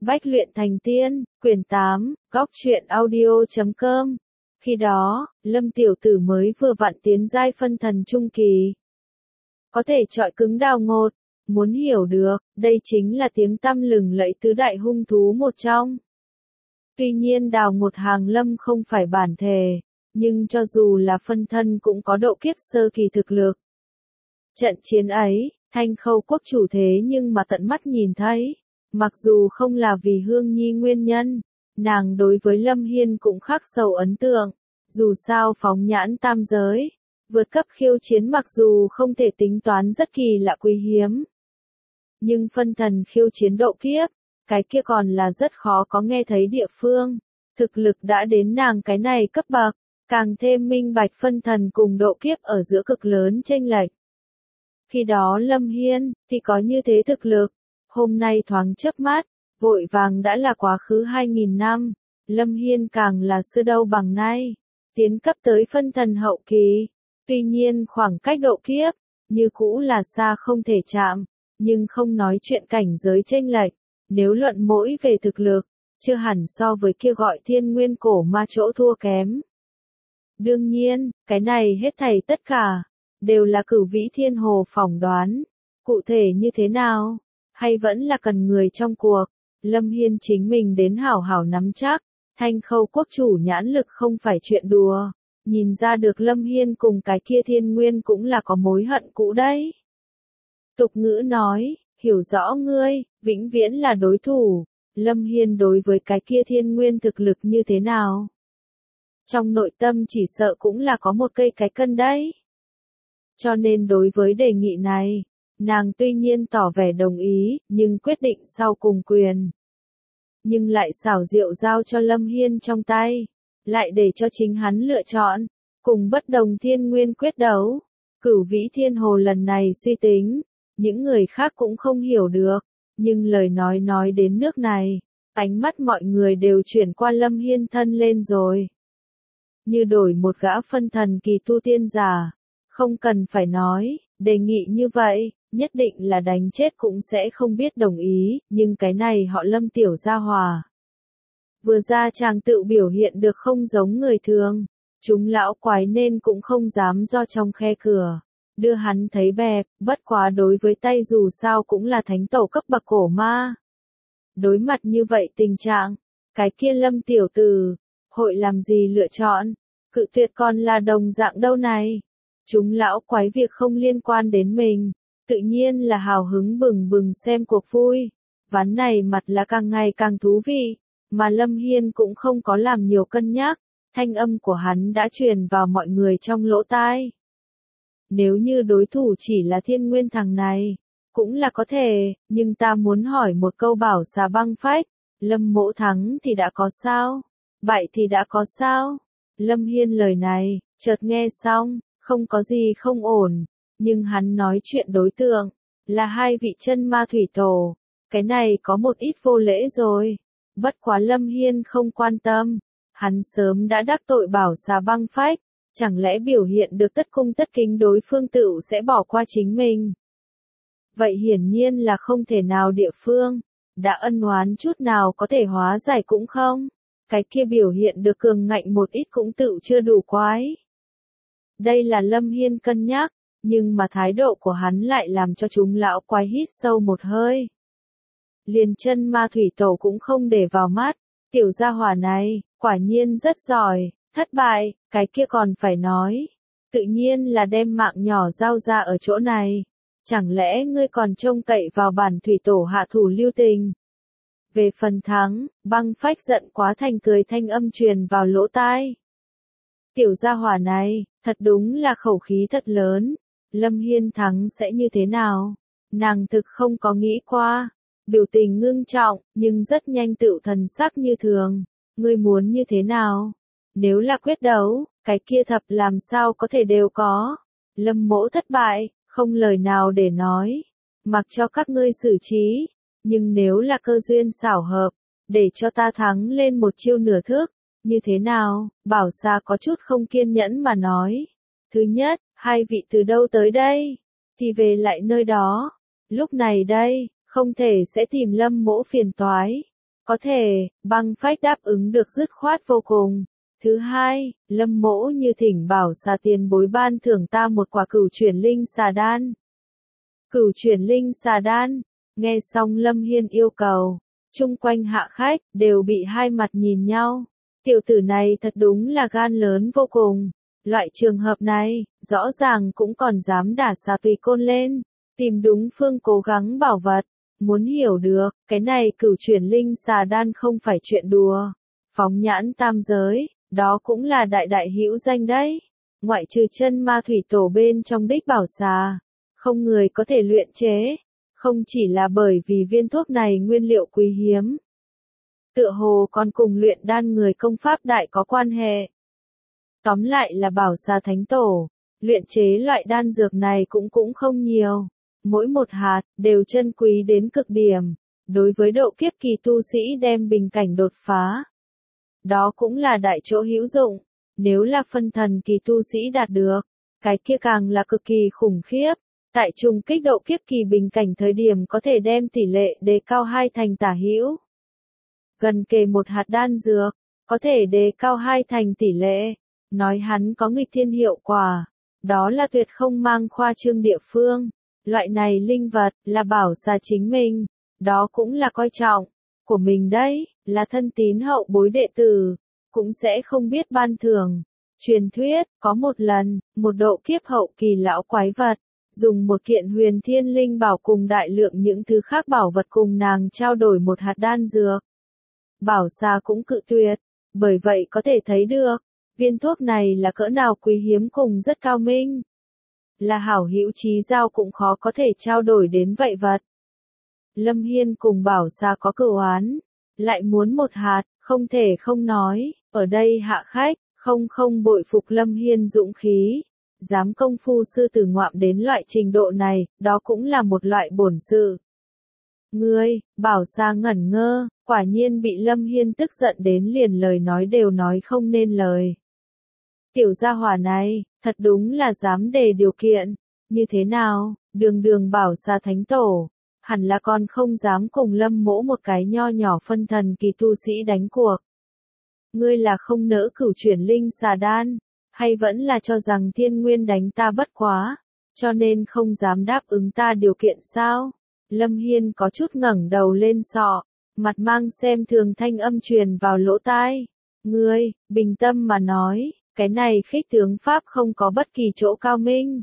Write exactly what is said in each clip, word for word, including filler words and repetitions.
Bách luyện thành tiên, quyển tám, góc truyện audio chấm com. Khi đó, Lâm tiểu tử mới vừa vặn tiến giai phân thần trung kỳ. Có thể chọi cứng đào ngột, muốn hiểu được, đây chính là tiếng tăm lừng lẫy tứ đại hung thú một trong. Tuy nhiên đào ngột hàng lâm không phải bản thể, nhưng cho dù là phân thân cũng có độ kiếp sơ kỳ thực lực. Trận chiến ấy, Thanh Khâu quốc chủ thế nhưng mà tận mắt nhìn thấy. Mặc dù không là vì Hương Nhi nguyên nhân, nàng đối với Lâm Hiên cũng khắc sâu ấn tượng. Dù sao phóng nhãn tam giới, vượt cấp khiêu chiến mặc dù không thể tính toán rất kỳ lạ quý hiếm. Nhưng phân thần khiêu chiến độ kiếp, cái kia còn là rất khó có nghe thấy địa phương. Thực lực đã đến nàng cái này cấp bậc, càng thêm minh bạch phân thần cùng độ kiếp ở giữa cực lớn chênh lệch. Khi đó Lâm Hiên, thì có như thế thực lực. Hôm nay thoáng chớp mắt, vội vàng đã là quá khứ hai nghìn năm, Lâm Hiên càng là xưa đâu bằng nay, tiến cấp tới phân thần hậu kỳ. Tuy nhiên khoảng cách độ kiếp, như cũ là xa không thể chạm, nhưng không nói chuyện cảnh giới chênh lệch, nếu luận mỗi về thực lực, chưa hẳn so với kia gọi thiên nguyên cổ ma chỗ thua kém. Đương nhiên, cái này hết thảy tất cả, đều là Cửu Vĩ Thiên Hồ phỏng đoán, cụ thể như thế nào? Hay vẫn là cần người trong cuộc, Lâm Hiên chính mình đến hảo hảo nắm chắc, Thanh Khâu quốc chủ nhãn lực không phải chuyện đùa, nhìn ra được Lâm Hiên cùng cái kia thiên nguyên cũng là có mối hận cũ đấy. Tục ngữ nói, hiểu rõ ngươi, vĩnh viễn là đối thủ, Lâm Hiên đối với cái kia thiên nguyên thực lực như thế nào? Trong nội tâm chỉ sợ cũng là có một cây cái cân đấy. Cho nên đối với đề nghị này, nàng tuy nhiên tỏ vẻ đồng ý, nhưng quyết định sau cùng quyền. Nhưng lại xảo diệu giao cho Lâm Hiên trong tay, lại để cho chính hắn lựa chọn, cùng bất đồng thiên nguyên quyết đấu. Cửu Vĩ Thiên Hồ lần này suy tính, những người khác cũng không hiểu được, nhưng lời nói nói đến nước này, ánh mắt mọi người đều chuyển qua Lâm Hiên thân lên rồi. Như đổi một gã phân thần kỳ tu tiên giả, không cần phải nói, đề nghị như vậy, nhất định là đánh chết cũng sẽ không biết đồng ý, nhưng cái này họ Lâm tiểu gia hòa. Vừa ra chàng tự biểu hiện được không giống người thường, chúng lão quái nên cũng không dám do trong khe cửa, đưa hắn thấy bẹp, bất quá đối với tay dù sao cũng là thánh tổ cấp bậc cổ ma. Đối mặt như vậy tình trạng, cái kia Lâm tiểu tử, hội làm gì lựa chọn, cự tuyệt còn là đồng dạng đâu này. Chúng lão quái việc không liên quan đến mình, tự nhiên là hào hứng bừng bừng xem cuộc vui. Ván này mặt là càng ngày càng thú vị, mà Lâm Hiên cũng không có làm nhiều cân nhắc, thanh âm của hắn đã truyền vào mọi người trong lỗ tai. Nếu như đối thủ chỉ là thiên nguyên thằng này, cũng là có thể, nhưng ta muốn hỏi một câu bảo xà băng phách, Lâm mỗ thắng thì đã có sao? Bại thì đã có sao? Lâm Hiên lời này, chợt nghe xong, không có gì không ổn, nhưng hắn nói chuyện đối tượng, là hai vị chân ma thủy tổ, cái này có một ít vô lễ rồi. Bất quá Lâm Hiên không quan tâm, hắn sớm đã đắc tội bảo xà băng phách, chẳng lẽ biểu hiện được tất cung tất kính đối phương tựu sẽ bỏ qua chính mình. Vậy hiển nhiên là không thể nào địa phương, đã ân oán chút nào có thể hóa giải cũng không, cái kia biểu hiện được cường ngạnh một ít cũng tựu chưa đủ quái. Đây là Lâm Hiên cân nhắc, nhưng mà thái độ của hắn lại làm cho chúng lão quái hít sâu một hơi. Liền chân ma thủy tổ cũng không để vào mắt, tiểu gia hỏa này, quả nhiên rất giỏi, thất bại, cái kia còn phải nói. Tự nhiên là đem mạng nhỏ giao ra ở chỗ này, chẳng lẽ ngươi còn trông cậy vào bản thủy tổ hạ thủ lưu tình. Về phần thắng, băng phách giận quá thành cười thanh âm truyền vào lỗ tai. Tiểu gia hỏa này, thật đúng là khẩu khí thật lớn, Lâm Hiên thắng sẽ như thế nào? Nàng thực không có nghĩ qua, biểu tình ngưng trọng, nhưng rất nhanh tựu thần sắc như thường, ngươi muốn như thế nào? Nếu là quyết đấu, cái kia thập làm sao có thể đều có. Lâm mỗ thất bại, không lời nào để nói, mặc cho các ngươi xử trí, nhưng nếu là cơ duyên xảo hợp, để cho ta thắng lên một chiêu nửa thước. Như thế nào? Bảo xà có chút không kiên nhẫn mà nói. Thứ nhất, hai vị từ đâu tới đây? Thì về lại nơi đó. Lúc này đây, không thể sẽ tìm Lâm mỗ phiền toái. Có thể, băng phách đáp ứng được dứt khoát vô cùng. Thứ hai, Lâm Mỗ như thỉnh bảo xà tiền bối ban thưởng ta một quả cửu chuyển linh xà đan. Cửu chuyển linh xà đan, nghe xong Lâm Hiên yêu cầu, chung quanh hạ khách, đều bị hai mặt nhìn nhau. Tiểu tử này thật đúng là gan lớn vô cùng. Loại trường hợp này, rõ ràng cũng còn dám đả xà tùy côn lên, tìm đúng phương cố gắng bảo vật. Muốn hiểu được, cái này cửu chuyển linh xà đan không phải chuyện đùa. Phóng nhãn tam giới, đó cũng là đại đại hữu danh đấy. Ngoại trừ chân ma thủy tổ bên trong đích bảo xà, không người có thể luyện chế. Không chỉ là bởi vì viên thuốc này nguyên liệu quý hiếm. Tựa hồ còn cùng luyện đan người công pháp đại có quan hệ. Tóm lại là bảo xà thánh tổ, luyện chế loại đan dược này cũng cũng không nhiều. Mỗi một hạt, đều chân quý đến cực điểm. Đối với độ kiếp kỳ tu sĩ đem bình cảnh đột phá. Đó cũng là đại chỗ hữu dụng. Nếu là phân thần kỳ tu sĩ đạt được, cái kia càng là cực kỳ khủng khiếp. Tại trùng kích độ kiếp kỳ bình cảnh thời điểm có thể đem tỷ lệ đề cao hai thành tả hữu. Gần kề một hạt đan dược, có thể đề cao hai thành tỷ lệ. Nói hắn có nghịch thiên hiệu quả. Đó là tuyệt không mang khoa trương địa phương. Loại này linh vật, là bảo xà chính mình. Đó cũng là coi trọng. Của mình đấy, là thân tín hậu bối đệ tử. Cũng sẽ không biết ban thưởng. Truyền thuyết, có một lần, một độ kiếp hậu kỳ lão quái vật. Dùng một kiện huyền thiên linh bảo cùng đại lượng những thứ khác bảo vật cùng nàng trao đổi một hạt đan dược. Bảo xà cũng cự tuyệt. Bởi vậy có thể thấy được. Viên thuốc này là cỡ nào quý hiếm cùng rất cao minh. Là hảo hữu chí giao cũng khó có thể trao đổi đến vậy vật. Lâm Hiên cùng bảo xà có cửu oán, lại muốn một hạt, không thể không nói, ở đây hạ khách, không không bội phục Lâm Hiên dũng khí. Dám công phu sư tử ngoạm đến loại trình độ này, đó cũng là một loại bổn sự. Ngươi, bảo xà ngẩn ngơ, quả nhiên bị Lâm Hiên tức giận đến liền lời nói đều nói không nên lời. Tiểu gia hỏa này, thật đúng là dám đề điều kiện. Như thế nào, đường đường bảo xà thánh tổ, hẳn là còn không dám cùng Lâm Mỗ một cái nho nhỏ phân thần kỳ tu sĩ đánh cuộc. Ngươi là không nỡ cửu chuyển linh xà đan, hay vẫn là cho rằng thiên nguyên đánh ta bất quá, cho nên không dám đáp ứng ta điều kiện sao? Lâm Hiên có chút ngẩng đầu lên sọ, mặt mang xem thường thanh âm truyền vào lỗ tai. Ngươi, bình tâm mà nói. Cái này khích tướng pháp không có bất kỳ chỗ cao minh.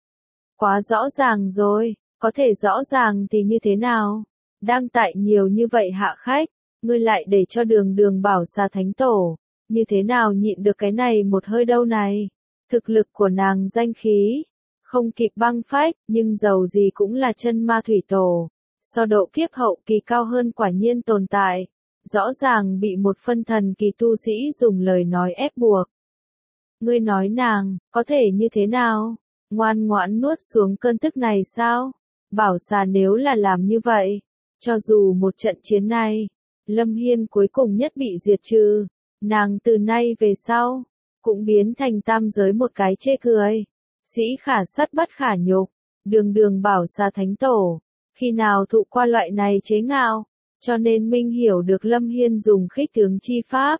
Quá rõ ràng rồi, có thể rõ ràng thì như thế nào? Đang tại nhiều như vậy hạ khách, ngươi lại để cho đường đường bảo xà thánh tổ. Như thế nào nhịn được cái này một hơi đâu này? Thực lực của nàng danh khí, không kịp băng phách, nhưng dầu gì cũng là chân ma thủy tổ. So độ kiếp hậu kỳ cao hơn quả nhiên tồn tại. Rõ ràng bị một phân thần kỳ tu sĩ dùng lời nói ép buộc. Ngươi nói nàng, có thể như thế nào? Ngoan ngoãn nuốt xuống cơn tức này sao? Bảo xà nếu là làm như vậy, cho dù một trận chiến này, Lâm Hiên cuối cùng nhất bị diệt trừ, nàng từ nay về sau, cũng biến thành tam giới một cái chê cười. Sĩ khả sắt bất khả nhục, đường đường bảo xà thánh tổ, khi nào thụ qua loại này chế ngạo, cho nên Minh hiểu được Lâm Hiên dùng khích tướng chi pháp.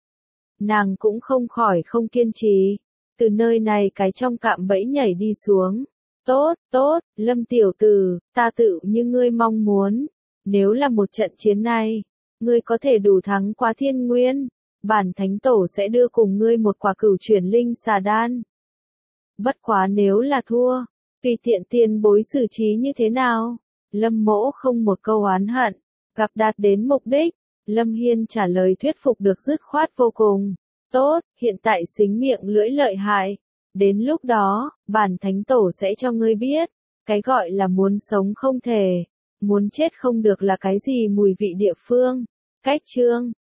Nàng cũng không khỏi không kiên trì, từ nơi này cái trong cạm bẫy nhảy đi xuống. Tốt, tốt, Lâm tiểu tử, ta tự như ngươi mong muốn. Nếu là một trận chiến này, ngươi có thể đủ thắng qua thiên nguyên, bản thánh tổ sẽ đưa cùng ngươi một quả cửu chuyển linh xà đan. Bất quá nếu là thua, tùy tiện tiền bối xử trí như thế nào? Lâm Mỗ không một câu oán hận, gặp đạt đến mục đích. Lâm Hiên trả lời thuyết phục được dứt khoát vô cùng. Tốt, hiện tại xính miệng lưỡi lợi hại. Đến lúc đó, bản thánh tổ sẽ cho ngươi biết. Cái gọi là muốn sống không thể, muốn chết không được là cái gì mùi vị địa phương. Cách chương